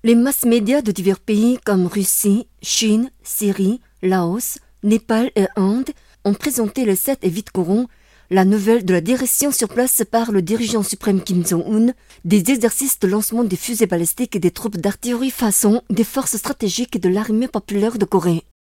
Les masses médias de divers pays comme Russie, Chine, Syrie, Laos, Népal et Inde ont présenté le 7 et 8 courant la nouvelle de la direction sur place par le dirigeant suprême Kim Jong-un des exercices de lancement des fusées balistiques et des troupes d'artillerie façon des forces stratégiques de l'armée populaire de Corée.